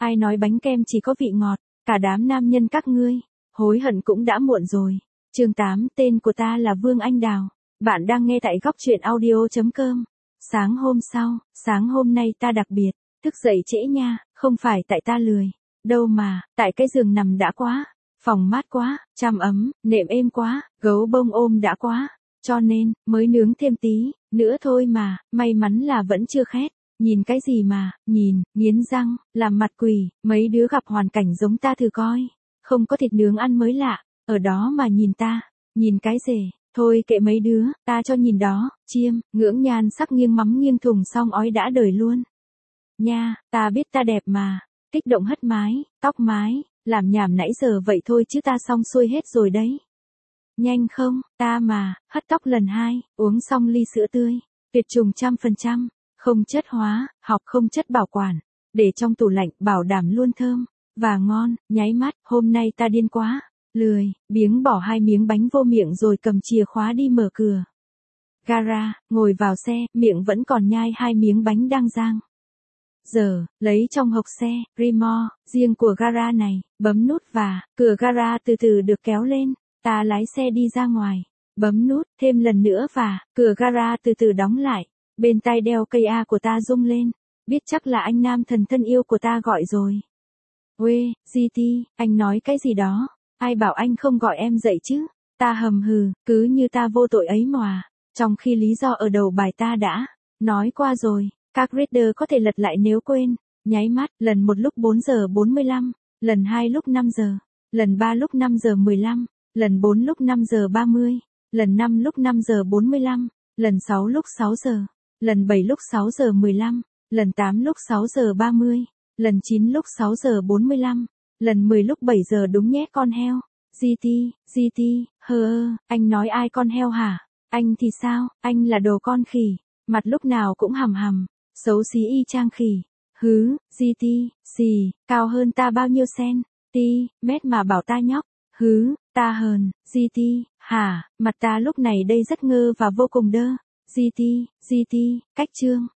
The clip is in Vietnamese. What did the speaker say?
Ai nói bánh kem chỉ có vị ngọt, cả đám nam nhân các ngươi, hối hận cũng đã muộn rồi. Chương 8, tên của ta là Vương Anh Đào. Bạn đang nghe tại góc truyện audio.com. Sáng hôm sau, sáng hôm nay ta đặc biệt, thức dậy trễ nha, không phải tại ta lười. Đâu mà, tại cái giường nằm đã quá, phòng mát quá, chăn ấm, nệm êm quá, gấu bông ôm đã quá. Cho nên, mới nướng thêm tí, nữa thôi mà, may mắn là vẫn chưa khét. Nhìn cái gì mà, nhìn, nghiến răng, làm mặt quỷ, mấy đứa gặp hoàn cảnh giống ta thử coi. Không có thịt nướng ăn mới lạ, ở đó mà nhìn ta, nhìn cái rể, thôi kệ mấy đứa, ta cho nhìn đó, chiêm, ngưỡng nhan sắc nghiêng mắm nghiêng thùng xong ói đã đời luôn. Nha, ta biết ta đẹp mà, kích động hất mái, tóc mái, làm nhảm nãy giờ vậy thôi chứ ta xong xuôi hết rồi đấy. Nhanh không, ta mà, hất tóc lần 2, uống xong ly sữa tươi, tuyệt trùng 100%, không chất hóa, học không chất bảo quản, để trong tủ lạnh bảo đảm luôn thơm, và ngon, nháy mắt, hôm nay ta điên quá, lười, biếng bỏ 2 miếng bánh vô miệng rồi cầm chìa khóa đi mở cửa. Gara, ngồi vào xe, miệng vẫn còn nhai 2 miếng bánh đang rang. Giờ, lấy trong hộc xe, remote, riêng của gara này, bấm nút và, cửa gara từ từ được kéo lên, ta lái xe đi ra ngoài, bấm nút, thêm lần nữa và, cửa gara từ từ đóng lại, bên tai đeo cây A của ta rung lên, biết chắc là anh nam thần thân yêu của ta gọi rồi. Uê, GT, anh nói cái gì đó, ai bảo anh không gọi em dậy chứ, ta hầm hừ, cứ như ta vô tội ấy mà, trong khi lý do ở đầu bài ta đã nói qua rồi. Các reader có thể lật lại nếu quên. Nháy mắt, lần 1 lúc 4 giờ 45, lần 2 lúc 5 giờ, lần 3 lúc 5 giờ 15, lần 4 lúc 5 giờ 30, lần 5 lúc 5 giờ 45, lần 6 lúc 6 giờ, lần 7 lúc 6 giờ 15, lần 8 lúc 6 giờ 30, lần 9 lúc 6 giờ 45, lần 10 lúc 7 giờ đúng nhé con heo. GT, anh nói ai con heo hả? Anh thì sao, anh là đồ con khỉ, mặt lúc nào cũng hầm hầm. Xấu xí y chang khỉ. Hứ, GT, xì, cao hơn ta bao nhiêu mét mà bảo ta nhóc. Hứ, ta hờn, GT, hả, mặt ta lúc này đây rất ngơ và vô cùng đơ. GT, cách chương.